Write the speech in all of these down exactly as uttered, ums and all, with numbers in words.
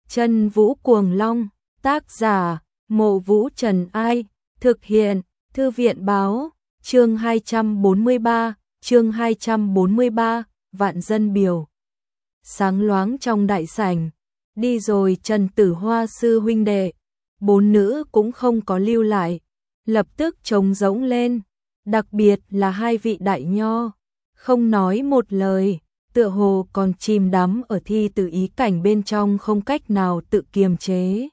Chân Vũ Cuồng Long, tác giả, Mộ Vũ Trần Ai, thực hiện, Thư viện báo, chương hai trăm bốn mươi ba, chương hai trăm bốn mươi ba, vạn dân biểu. Sáng loáng trong đại sảnh, đi rồi Trần Tử Hoa sư huynh đệ, bốn nữ cũng không có lưu lại, lập tức trống rỗng lên, đặc biệt là hai vị đại nho, không nói một lời, tựa hồ còn chìm đắm ở thi tử ý cảnh bên trong không cách nào tự kiềm chế.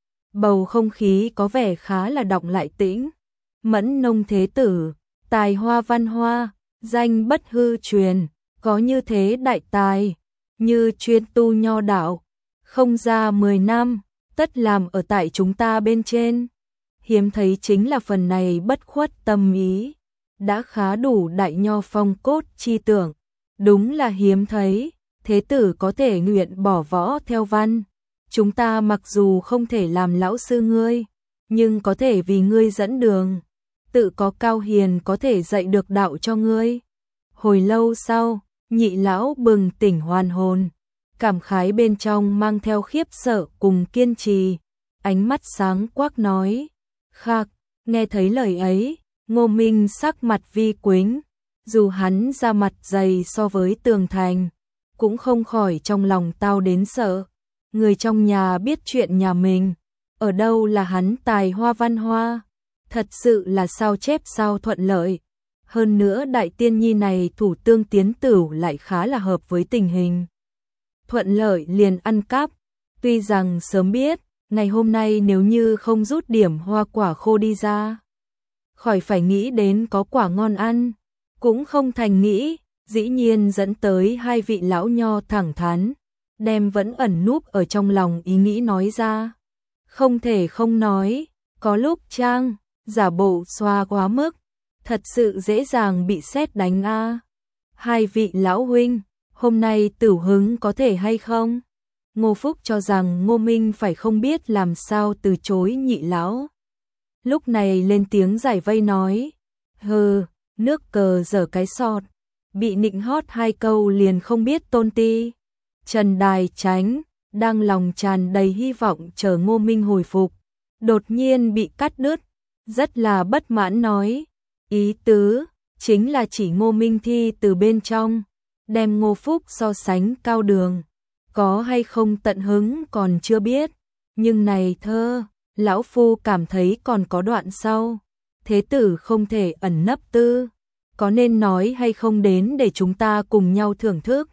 Bầu không khí có vẻ khá là đọng lại tĩnh. Mẫn Nông thế tử, tài hoa văn hoa, danh bất hư truyền, có như thế đại tài, như chuyên tu nho đạo, không ra mười năm, tất làm ở tại chúng ta bên trên. Hiếm thấy chính là phần này bất khuất tâm ý, đã khá đủ đại nho phong cốt chi tưởng. Đúng là hiếm thấy, thế tử có thể nguyện bỏ võ theo văn. Chúng ta mặc dù không thể làm lão sư ngươi, nhưng có thể vì ngươi dẫn đường. Tự có cao hiền có thể dạy được đạo cho ngươi. Hồi lâu sau, nhị lão bừng tỉnh hoàn hồn, cảm khái bên trong mang theo khiếp sợ cùng kiên trì, ánh mắt sáng quắc nói. Khắc, nghe thấy lời ấy, Ngô Minh sắc mặt vi quính, dù hắn ra mặt dày so với tường thành, cũng không khỏi trong lòng tao đến sợ. Người trong nhà biết chuyện nhà mình, ở đâu là hắn tài hoa văn hoa, thật sự là sao chép sao thuận lợi. Hơn nữa đại tiên nhi này thủ tương tiến tửu lại khá là hợp với tình hình. Thuận lợi liền ăn cắp, tuy rằng sớm biết, ngày hôm nay nếu như không rút điểm hoa quả khô đi ra, khỏi phải nghĩ đến có quả ngon ăn, cũng không thành nghĩ, dĩ nhiên dẫn tới hai vị lão nho thẳng thắn, đem vẫn ẩn núp ở trong lòng ý nghĩ nói ra. Không thể không nói, có lúc trang, giả bộ xoa quá mức, thật sự dễ dàng bị sét đánh a. Hai vị lão huynh, hôm nay tửu hứng có thể hay không? Ngô Phúc cho rằng Ngô Minh phải không biết làm sao từ chối nhị lão. Lúc này lên tiếng giải vây nói, hừ, nước cờ dở cái sọt, bị nịnh hót hai câu liền không biết tôn ti. Trần Đài Chánh, đang lòng tràn đầy hy vọng chờ Ngô Minh hồi phục, đột nhiên bị cắt đứt, rất là bất mãn nói, ý tứ, chính là chỉ Ngô Minh thi từ bên trong, đem Ngô Phúc so sánh cao đường, có hay không tận hứng còn chưa biết, nhưng này thơ, lão phu cảm thấy còn có đoạn sau, thế tử không thể ẩn nấp tư, có nên nói hay không đến để chúng ta cùng nhau thưởng thức.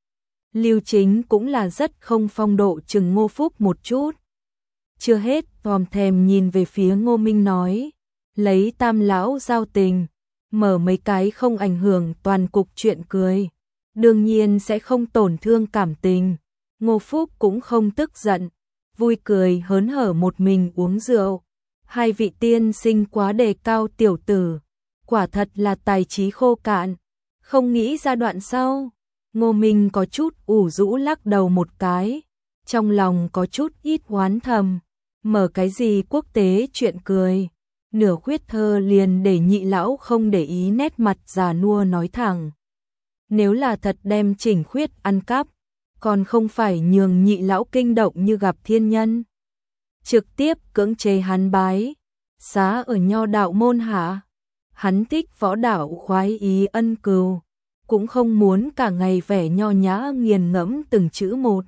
Lưu Chính cũng là rất không phong độ chừng Ngô Phúc một chút. Chưa hết, tòm thèm nhìn về phía Ngô Minh nói, lấy tam lão giao tình, mở mấy cái không ảnh hưởng toàn cục chuyện cười, đương nhiên sẽ không tổn thương cảm tình. Ngô Phúc cũng không tức giận, vui cười hớn hở một mình uống rượu. Hai vị tiên sinh quá đề cao tiểu tử, quả thật là tài trí khô cạn, không nghĩ ra đoạn sau. Ngô Minh có chút ủ rũ lắc đầu một cái, trong lòng có chút ít oán thầm, mở cái gì quốc tế chuyện cười, nửa khuyết thơ liền để nhị lão không để ý nét mặt già nua nói thẳng. Nếu là thật đem Chỉnh Khuyết ăn cắp, còn không phải nhường nhị lão kinh động như gặp thiên nhân. Trực tiếp cưỡng chế hắn bái, xá ở nho đạo môn hạ. Hắn thích võ đạo khoái ý ân cừu, cũng không muốn cả ngày vẻ nho nhã nghiền ngẫm từng chữ một.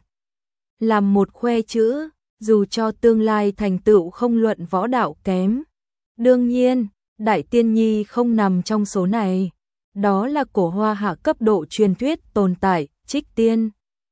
Làm một khoe chữ, dù cho tương lai thành tựu không luận võ đạo kém. Đương nhiên, đại tiên nhi không nằm trong số này. Đó là cổ hoa hạ cấp độ truyền thuyết tồn tại, trích tiên.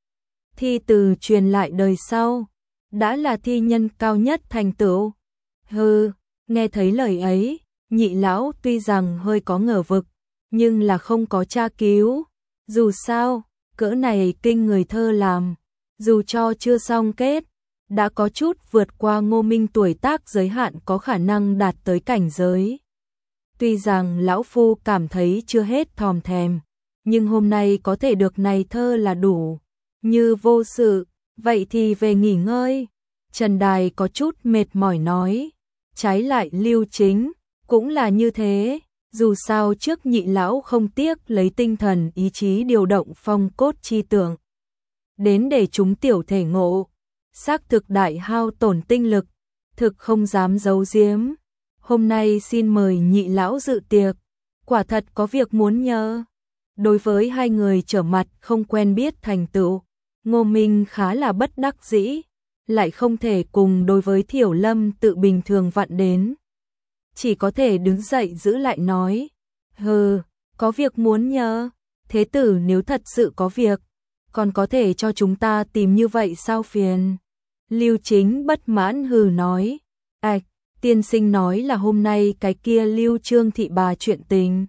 Thi từ truyền lại đời sau, đã là thi nhân cao nhất thành tựu. Hừ, nghe thấy lời ấy, nhị lão tuy rằng hơi có ngờ vực, nhưng là không có tra cứu. Dù sao, cỡ này kinh người thơ làm, dù cho chưa xong kết, đã có chút vượt qua Ngô Minh tuổi tác giới hạn có khả năng đạt tới cảnh giới. Tuy rằng lão phu cảm thấy chưa hết thòm thèm, nhưng hôm nay có thể được này thơ là đủ. Như vô sự, vậy thì về nghỉ ngơi. Trần Đài có chút mệt mỏi nói, trái lại Lưu Chính, cũng là như thế. Dù sao trước nhị lão không tiếc lấy tinh thần ý chí điều động phong cốt chi tưởng, đến để chúng tiểu thể ngộ, xác thực đại hao tổn tinh lực, thực không dám giấu giếm. Hôm nay xin mời nhị lão dự tiệc, quả thật có việc muốn nhờ. Đối với hai người trở mặt không quen biết thành tựu, Ngô Minh khá là bất đắc dĩ, lại không thể cùng đối với Thiểu Lâm tự bình thường vặn đến. Chỉ có thể đứng dậy giữ lại nói, hừ, có việc muốn nhờ, thế tử nếu thật sự có việc, còn có thể cho chúng ta tìm như vậy sao phiền. Lưu Chính bất mãn hừ nói, ạch, tiên sinh nói là hôm nay cái kia Lưu Trương thị bà chuyện tình.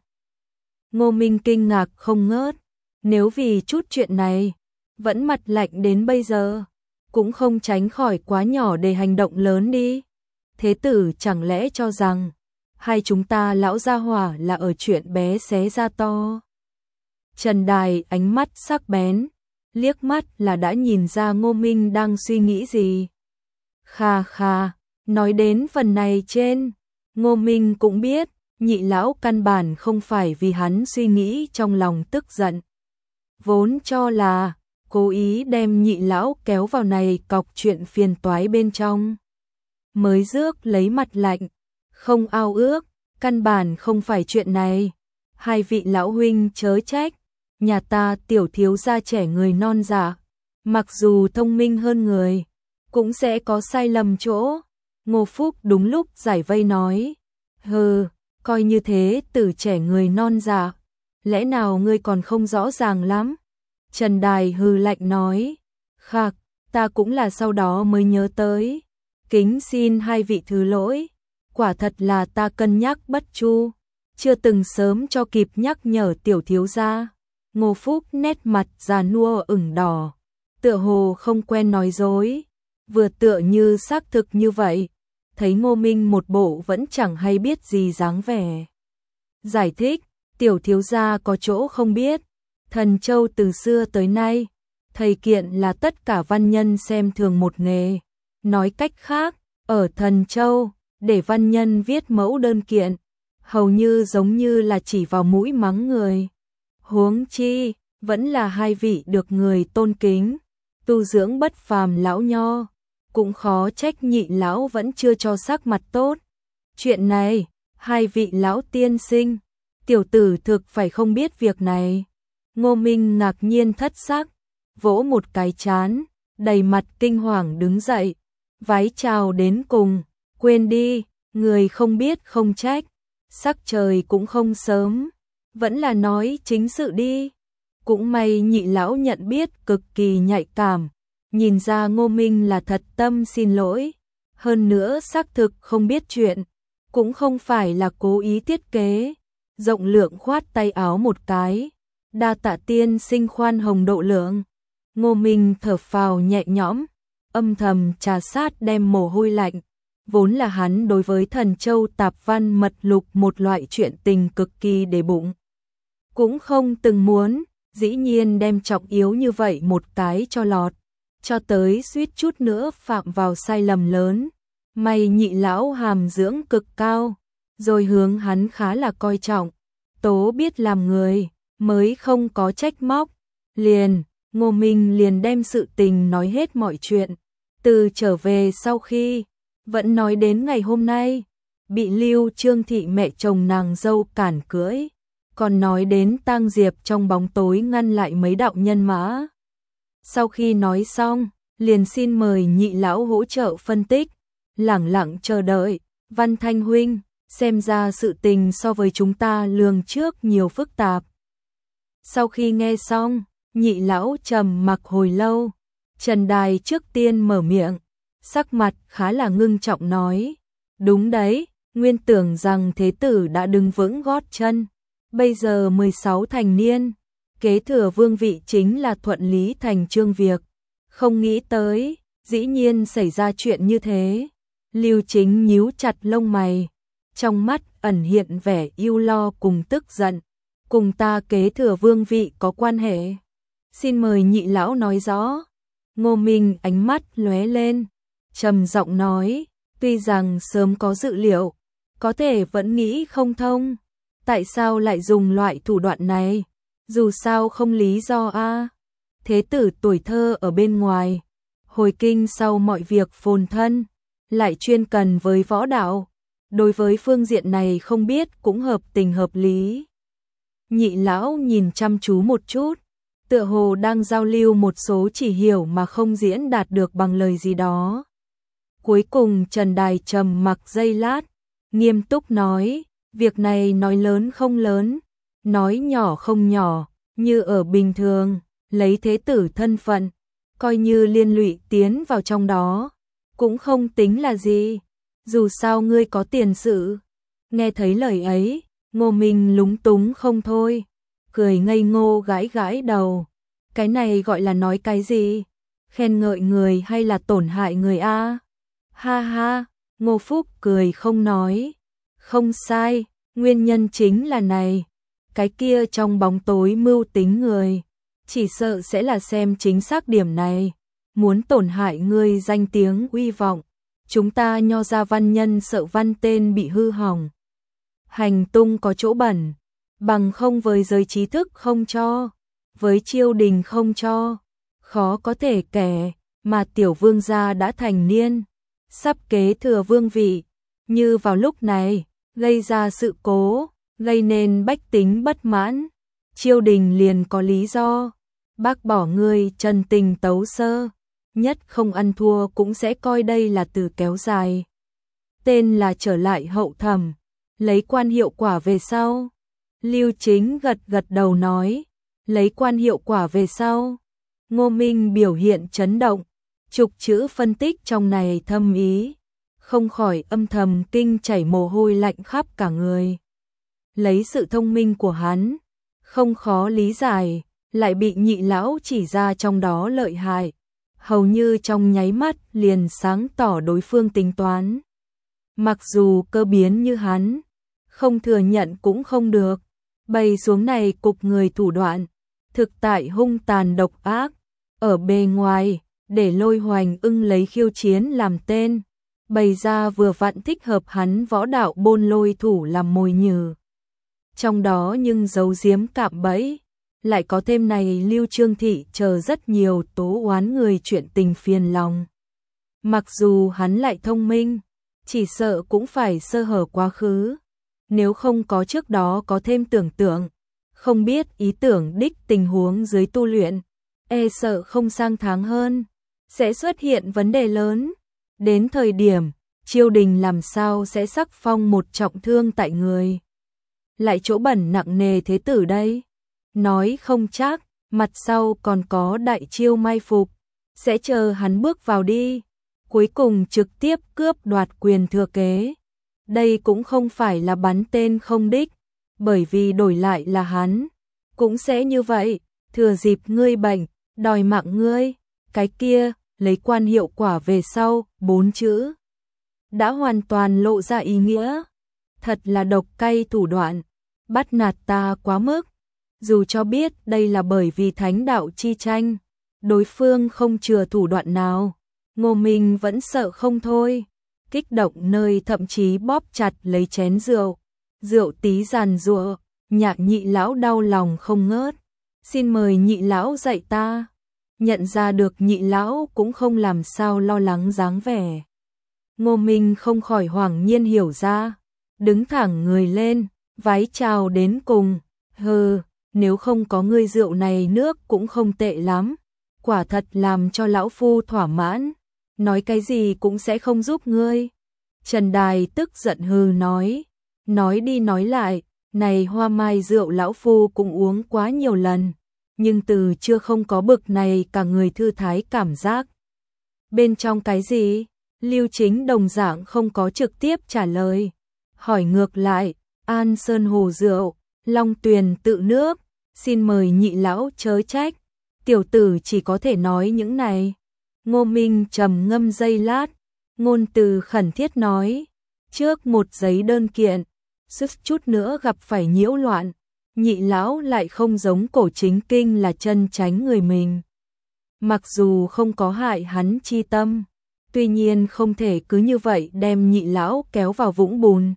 Ngô Minh kinh ngạc không ngớt, nếu vì chút chuyện này, vẫn mặt lạnh đến bây giờ, cũng không tránh khỏi quá nhỏ để hành động lớn đi. Thế tử chẳng lẽ cho rằng, hai chúng ta lão gia hỏa là ở chuyện bé xé ra to. Trần Đài ánh mắt sắc bén, liếc mắt là đã nhìn ra Ngô Minh đang suy nghĩ gì. Kha kha, nói đến phần này trên, Ngô Minh cũng biết, nhị lão căn bản không phải vì hắn suy nghĩ trong lòng tức giận. Vốn cho là, cố ý đem nhị lão kéo vào này cọc chuyện phiền toái bên trong. Mới rước lấy mặt lạnh, không ao ước, căn bản không phải chuyện này. Hai vị lão huynh chớ trách, nhà ta tiểu thiếu gia trẻ người non dạ, mặc dù thông minh hơn người, cũng sẽ có sai lầm chỗ. Ngô Phúc đúng lúc giải vây nói, hừ, coi như thế tử trẻ người non dạ, lẽ nào ngươi còn không rõ ràng lắm. Trần Đài hừ lạnh nói, khạc, ta cũng là sau đó mới nhớ tới, kính xin hai vị thứ lỗi, quả thật là ta cân nhắc bất chu, chưa từng sớm cho kịp nhắc nhở tiểu thiếu gia. Ngô Phúc nét mặt già nua ửng đỏ, tựa hồ không quen nói dối, vừa tựa như xác thực như vậy, thấy Ngô Minh một bộ vẫn chẳng hay biết gì dáng vẻ. Giải thích, tiểu thiếu gia có chỗ không biết, Thần Châu từ xưa tới nay, thầy kiện là tất cả văn nhân xem thường một nghề. Nói cách khác, ở Thần Châu, để văn nhân viết mẫu đơn kiện, hầu như giống như là chỉ vào mũi mắng người. Huống chi, vẫn là hai vị được người tôn kính, tu dưỡng bất phàm lão nho, cũng khó trách nhị lão vẫn chưa cho sắc mặt tốt. Chuyện này, hai vị lão tiên sinh, tiểu tử thực phải không biết việc này. Ngô Minh ngạc nhiên thất sắc, vỗ một cái chán, đầy mặt kinh hoàng đứng dậy, vái chào đến cùng, quên đi, người không biết không trách, sắc trời cũng không sớm, vẫn là nói chính sự đi. Cũng may nhị lão nhận biết cực kỳ nhạy cảm, nhìn ra Ngô Minh là thật tâm xin lỗi, hơn nữa xác thực không biết chuyện, cũng không phải là cố ý thiết kế, rộng lượng khoát tay áo một cái, đa tạ tiên sinh khoan hồng độ lượng. Ngô Minh thở phào nhẹ nhõm, âm thầm trà sát đem mồ hôi lạnh, vốn là hắn đối với Thần Châu tạp văn mật lục một loại chuyện tình cực kỳ để bụng, cũng không từng muốn, dĩ nhiên đem trọng yếu như vậy một cái cho lọt, cho tới suýt chút nữa phạm vào sai lầm lớn. May nhị lão hàm dưỡng cực cao, rồi hướng hắn khá là coi trọng, tố biết làm người, mới không có trách móc. Liền, Ngô Minh liền đem sự tình nói hết mọi chuyện, từ trở về sau khi, vẫn nói đến ngày hôm nay, bị Lưu Trương thị mẹ chồng nàng dâu cản cưỡi, còn nói đến tang diệp trong bóng tối ngăn lại mấy đạo nhân mã. Sau khi nói xong, liền xin mời nhị lão hỗ trợ phân tích, lẳng lặng chờ đợi. Văn Thanh huynh, xem ra sự tình so với chúng ta lường trước nhiều phức tạp. Sau khi nghe xong, nhị lão trầm mặc hồi lâu, Trần Đài trước tiên mở miệng, sắc mặt khá là ngưng trọng nói, đúng đấy, nguyên tưởng rằng thế tử đã đứng vững gót chân, bây giờ mười sáu thành niên, kế thừa vương vị chính là thuận lý thành chương việc, không nghĩ tới, dĩ nhiên xảy ra chuyện như thế. Lưu Chính nhíu chặt lông mày, trong mắt ẩn hiện vẻ ưu lo cùng tức giận, cùng ta kế thừa vương vị có quan hệ. Xin mời nhị lão nói rõ. Ngô Minh ánh mắt lóe lên, trầm giọng nói, tuy rằng sớm có dự liệu, có thể vẫn nghĩ không thông, tại sao lại dùng loại thủ đoạn này, dù sao không lý do a. Thế tử tuổi thơ ở bên ngoài, hồi kinh sau mọi việc phồn thân, lại chuyên cần với võ đạo, đối với phương diện này không biết cũng hợp tình hợp lý. Nhị lão nhìn chăm chú một chút, tựa hồ đang giao lưu một số chỉ hiểu mà không diễn đạt được bằng lời gì đó. Cuối cùng Trần Đài trầm mặc giây lát, nghiêm túc nói, việc này nói lớn không lớn, nói nhỏ không nhỏ, như ở bình thường, lấy thế tử thân phận, coi như liên lụy tiến vào trong đó, cũng không tính là gì, dù sao ngươi có tiền sự. Nghe thấy lời ấy, Ngô Minh lúng túng không thôi, cười ngây ngô gãi gãi đầu, cái này gọi là nói cái gì, khen ngợi người hay là tổn hại người a? Ha ha, Ngô Phúc cười không nói, không sai, nguyên nhân chính là này, cái kia trong bóng tối mưu tính người, chỉ sợ sẽ là xem chính xác điểm này, muốn tổn hại ngươi danh tiếng uy vọng, chúng ta Nho gia văn nhân sợ văn tên bị hư hỏng, hành tung có chỗ bẩn, bằng không với giới trí thức không cho, với triều đình không cho, khó có thể kể, mà tiểu vương gia đã thành niên, sắp kế thừa vương vị, như vào lúc này, gây ra sự cố, gây nên bách tính bất mãn, triều đình liền có lý do, bác bỏ ngươi trần tình tấu sơ, nhất không ăn thua cũng sẽ coi đây là từ kéo dài. Tên là trở lại hậu thẩm, lấy quan hiệu quả về sau. Lưu Chính gật gật đầu nói, lấy quan hiệu quả về sau. Ngô Minh biểu hiện chấn động, trục chữ phân tích trong này thâm ý, không khỏi âm thầm kinh chảy mồ hôi lạnh khắp cả người. Lấy sự thông minh của hắn, không khó lý giải, lại bị nhị lão chỉ ra trong đó lợi hại, hầu như trong nháy mắt liền sáng tỏ đối phương tính toán. Mặc dù cơ biến như hắn, không thừa nhận cũng không được, bày xuống này cục người thủ đoạn, thực tại hung tàn độc ác, ở bề ngoài, để Lôi Hoành Ưng lấy khiêu chiến làm tên, bày ra vừa vặn thích hợp hắn võ đạo bôn lôi thủ làm mồi nhử. Trong đó nhưng giấu giếm cạm bẫy, lại có thêm này Lưu Trương Thị chờ rất nhiều tố oán người chuyện tình phiền lòng. Mặc dù hắn lại thông minh, chỉ sợ cũng phải sơ hở quá khứ, nếu không có trước đó có thêm tưởng tượng, không biết ý tưởng đích tình huống dưới tu luyện, e sợ không sang tháng hơn, sẽ xuất hiện vấn đề lớn. Đến thời điểm, triều đình làm sao sẽ sắc phong một trọng thương tại người. Lại chỗ bẩn nặng nề thế tử đây. Nói không chắc, mặt sau còn có đại chiêu mai phục, sẽ chờ hắn bước vào đi, cuối cùng trực tiếp cướp đoạt quyền thừa kế. Đây cũng không phải là bắn tên không đích, bởi vì đổi lại là hắn, cũng sẽ như vậy, thừa dịp ngươi bệnh, đòi mạng ngươi, cái kia, lấy quan hiệu quả về sau, bốn chữ. Đã hoàn toàn lộ ra ý nghĩa, thật là độc cay thủ đoạn, bắt nạt ta quá mức. Dù cho biết đây là bởi vì thánh đạo chi tranh, đối phương không chừa thủ đoạn nào, Ngô Minh vẫn sợ không thôi, kích động nơi thậm chí bóp chặt lấy chén rượu, rượu tí giàn giụa, Nhạc nhị lão đau lòng không ngớt, xin mời nhị lão dạy ta. Nhận ra được nhị lão cũng không làm sao lo lắng dáng vẻ. Ngô Minh không khỏi hoảng nhiên hiểu ra, đứng thẳng người lên, vái chào đến cùng, hừ, nếu không có ngươi rượu này nước cũng không tệ lắm, quả thật làm cho lão phu thỏa mãn, nói cái gì cũng sẽ không giúp ngươi. Trần Đài tức giận hừ nói, nói đi nói lại, này hoa mai rượu lão phu cũng uống quá nhiều lần, nhưng từ chưa không có bực này cả người thư thái cảm giác. Bên trong cái gì? Lưu Chính đồng dạng không có trực tiếp trả lời, hỏi ngược lại, An Sơn hồ rượu, Long Tuyền tự nước, xin mời nhị lão chớ trách, tiểu tử chỉ có thể nói những này. Ngô Minh trầm ngâm giây lát, ngôn từ khẩn thiết nói, trước một giấy đơn kiện, suýt chút nữa gặp phải nhiễu loạn, nhị lão lại không giống Cổ Chính Kinh là chân tránh người mình. Mặc dù không có hại hắn chi tâm, tuy nhiên không thể cứ như vậy đem nhị lão kéo vào vũng bùn.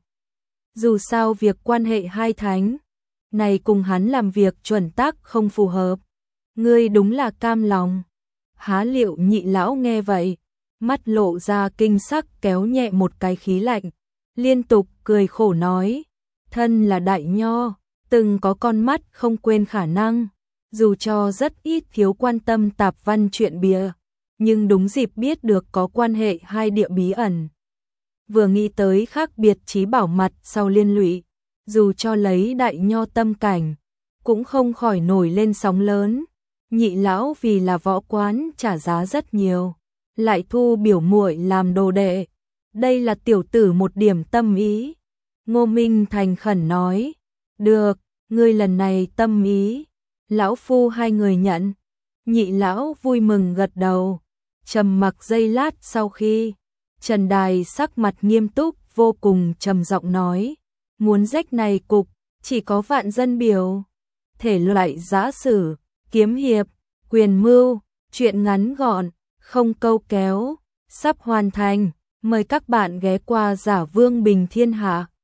Dù sao việc quan hệ hai thánh, này cùng hắn làm việc chuẩn tắc không phù hợp. Ngươi đúng là cam lòng. Há Liệu Nhị lão nghe vậy, mắt lộ ra kinh sắc, kéo nhẹ một cái khí lạnh, liên tục cười khổ nói, thân là đại nho, từng có con mắt không quên khả năng, dù cho rất ít thiếu quan tâm tạp văn chuyện bìa, nhưng đúng dịp biết được có quan hệ hai địa bí ẩn. Vừa nghĩ tới khác biệt trí bảo mặt sau liên lụy, dù cho lấy đại nho tâm cảnh, cũng không khỏi nổi lên sóng lớn. Nhị lão vì là võ quán trả giá rất nhiều, lại thu biểu muội làm đồ đệ, đây là tiểu tử một điểm tâm ý. Ngô Minh thành khẩn nói, được, ngươi lần này tâm ý, lão phu hai người nhận. Nhị lão vui mừng gật đầu, trầm mặc giây lát sau khi, Trần Đài sắc mặt nghiêm túc vô cùng trầm giọng nói, muốn rách này cục, chỉ có vạn dân biểu, thể loại giã sử, kiếm hiệp, quyền mưu, truyện ngắn gọn, không câu kéo, sắp hoàn thành, mời các bạn ghé qua Giả Vương Bình Thiên Hạ.